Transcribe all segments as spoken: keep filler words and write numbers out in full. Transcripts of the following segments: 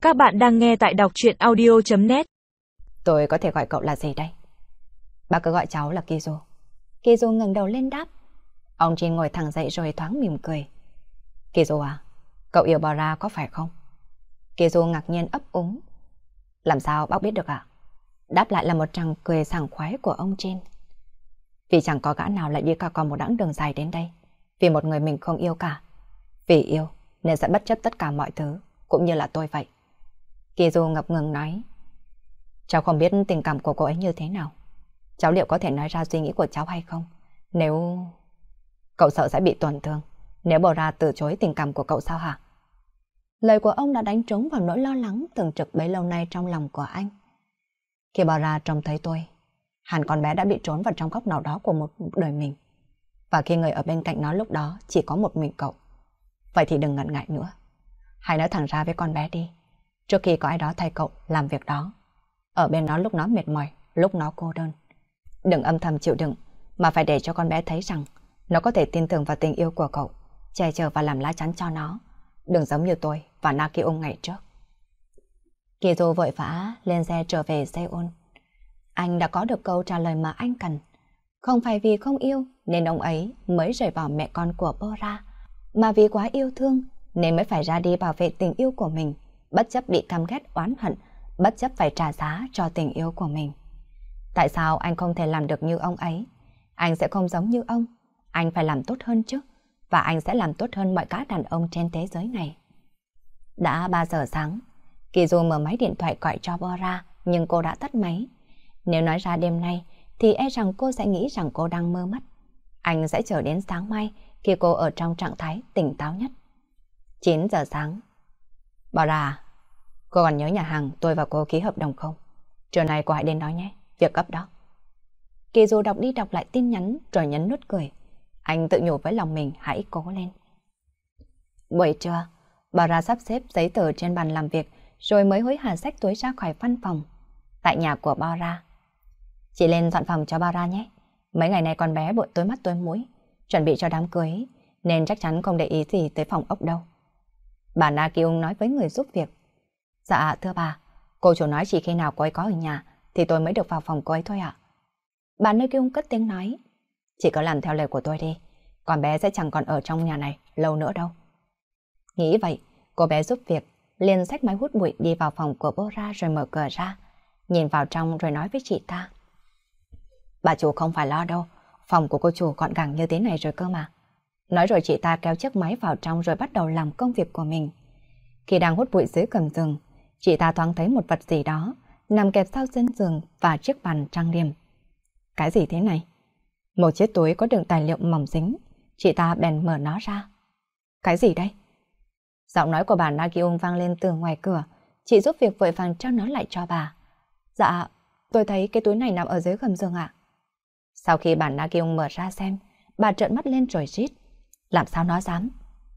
Các bạn đang nghe tại đọc truyện audio chấm net. Tôi có thể gọi cậu là gì đây? Bác cứ gọi cháu là Kizu. Kizu ngẩng đầu lên đáp. Ông Jin ngồi thẳng dậy rồi thoáng mỉm cười. Kizu à, cậu yêu Bora có phải không? Kizu ngạc nhiên ấp úng. Làm sao bác biết được ạ? Đáp lại là một tràng cười sảng khoái của ông Jin. Vì chẳng có gã nào lại đi cả còn một đãng đường dài đến đây vì một người mình không yêu cả. Vì yêu nên sẽ bất chấp tất cả mọi thứ, cũng như là tôi vậy. Kizu ngập ngừng nói. Cháu không biết tình cảm của cô ấy như thế nào. Cháu liệu có thể nói ra suy nghĩ của cháu hay không? Nếu... Cậu sợ sẽ bị tổn thương nếu Bora từ chối tình cảm của cậu sao hả? Lời của ông đã đánh trúng vào nỗi lo lắng thường trực bấy lâu nay trong lòng của anh. Khi Bora trông thấy tôi, hẳn con bé đã bị trốn vào trong góc nào đó của một đời mình. Và khi người ở bên cạnh nó lúc đó chỉ có một mình cậu. Vậy thì đừng ngần ngại nữa. Hãy nói thẳng ra với con bé đi. Trước khi có ai đó thay cậu làm việc đó. Ở bên nó lúc nó mệt mỏi, lúc nó cô đơn. Đừng âm thầm chịu đựng, mà phải để cho con bé thấy rằng nó có thể tin tưởng vào tình yêu của cậu, che chở và làm lá chắn cho nó. Đừng giống như tôi và Nakyung ngày trước. Kizu vội vã lên xe trở về Seoul. Anh đã có được câu trả lời mà anh cần. Không phải vì không yêu nên ông ấy mới rời bỏ mẹ con của Bora, mà vì quá yêu thương nên mới phải ra đi bảo vệ tình yêu của mình, bất chấp bị căm ghét oán hận, bất chấp phải trả giá cho tình yêu của mình. Tại sao anh không thể làm được như ông ấy? Anh sẽ không giống như ông. Anh phải làm tốt hơn chứ. Và anh sẽ làm tốt hơn mọi các đàn ông trên thế giới này. Đã ba giờ sáng, Kizu mở máy điện thoại gọi cho Bora, nhưng cô đã tắt máy. Nếu nói ra đêm nay, thì e rằng cô sẽ nghĩ rằng cô đang mơ mắt. Anh sẽ chờ đến sáng mai khi cô ở trong trạng thái tỉnh táo nhất. chín giờ sáng. Bora, cô còn nhớ nhà hàng tôi và cô ký hợp đồng không? Trưa nay cô hãy đến đó nhé, việc gấp đó. Kizu đọc đi đọc lại tin nhắn rồi nhấn nút cười. Anh tự nhủ với lòng mình hãy cố lên. Buổi trưa, Bora sắp xếp giấy tờ trên bàn làm việc rồi mới hối hả xách túi ra khỏi văn phòng. Tại nhà của Bora. Chị lên dọn phòng cho Bora nhé. Mấy ngày nay con bé bội tối mắt tối mũi, chuẩn bị cho đám cưới nên chắc chắn không để ý gì tới phòng ốc đâu. Bà Nakyung nói với người giúp việc. Dạ thưa bà, cô chủ nói chỉ khi nào cô ấy có ở nhà thì tôi mới được vào phòng cô ấy thôi ạ. Bà Nakyung cất tiếng nói. Chị cứ làm theo lời của tôi đi, con bé sẽ chẳng còn ở trong nhà này lâu nữa đâu. Nghĩ vậy, cô bé giúp việc liền xách máy hút bụi đi vào phòng của Bora rồi mở cửa ra, nhìn vào trong rồi nói với chị ta. Bà chủ không phải lo đâu, phòng của cô chủ gọn gàng như thế này rồi cơ mà. Nói rồi chị ta kéo chiếc máy vào trong rồi bắt đầu làm công việc của mình. Khi đang hút bụi dưới gầm giường, chị ta thoáng thấy một vật gì đó nằm kẹp sau chân giường và chiếc bàn trang điểm. Cái gì thế này? Một chiếc túi có đựng tài liệu mỏng dính, chị ta bèn mở nó ra. Cái gì đây? Giọng nói của bà Nakyung vang lên từ ngoài cửa, chị giúp việc vội vàng trao nó lại cho bà. Dạ, tôi thấy cái túi này nằm ở dưới gầm giường ạ. Sau khi bà Nakyung mở ra xem, bà trợn mắt lên rồi rít. Làm sao nó dám?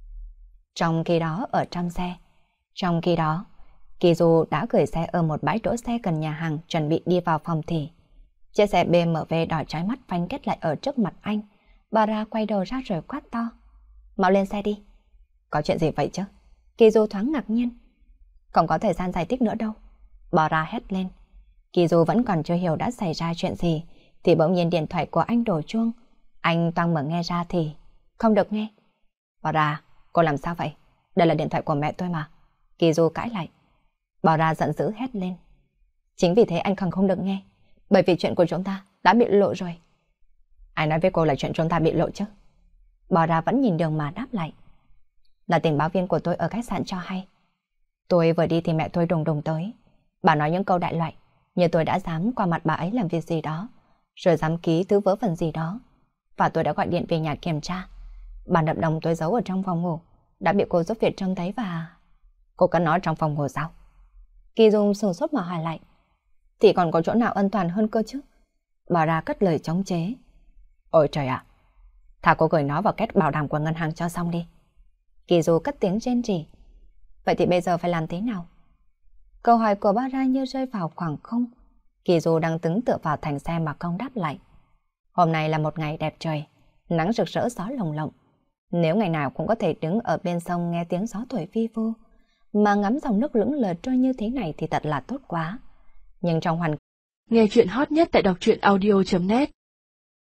Trong khi đó ở trong xe, trong khi đó, Kizu đã gửi xe ở một bãi đỗ xe gần nhà hàng chuẩn bị đi vào phòng thì chiếc xe bê em vê đỏ chói mắt phanh kết lại ở trước mặt anh. Bora quay đầu ra rồi quát to. Mau lên xe đi. Có chuyện gì vậy chứ? Kizu thoáng ngạc nhiên. Không có thời gian giải thích nữa đâu. Bora hét lên. Kizu vẫn còn chưa hiểu đã xảy ra chuyện gì thì bỗng nhiên điện thoại của anh đổ chuông. Anh toang mở nghe ra thì không được nghe. Bora, cô làm sao vậy? Đây là điện thoại của mẹ tôi mà. Kizu cãi lại. Bora giận dữ hét lên. Chính vì thế anh còn không được nghe. Bởi vì chuyện của chúng ta đã bị lộ rồi. Ai nói với cô là chuyện chúng ta bị lộ chứ? Bora vẫn nhìn đường mà đáp lại. Là tình báo viên của tôi ở khách sạn cho hay. Tôi vừa đi thì mẹ tôi đùng đùng tới. Bà nói những câu đại loại như tôi đã dám qua mặt bà ấy làm việc gì đó, rồi dám ký thứ vớ vẩn gì đó. Và tôi đã gọi điện về nhà kiểm tra. Bản hợp đồng tôi giấu ở trong phòng ngủ đã bị cô giúp việc trông thấy và... Cô cất nó trong phòng ngủ sao? Kỳ Dung sửng sốt mà hỏi lại. Thì còn có chỗ nào an toàn hơn cơ chứ? Bora cất lời chống chế. Ôi trời ạ, thà cô gửi nó vào két bảo đảm của ngân hàng cho xong đi. Kỳ Du cất tiếng rên rỉ. Vậy thì bây giờ phải làm thế nào? Câu hỏi của Bora như rơi vào khoảng không. Kỳ Du đang đứng tựa vào thành xe mà không đáp lại. Hôm nay là một ngày đẹp trời, nắng rực rỡ gió lồng lộng. Nếu ngày nào cũng có thể đứng ở bên sông nghe tiếng gió thổi vi vu, mà ngắm dòng nước lững lờ trôi như thế này thì thật là tốt quá. Nhưng trong hoàn nghe chuyện hot nhất tại đọc truyện audio chấm net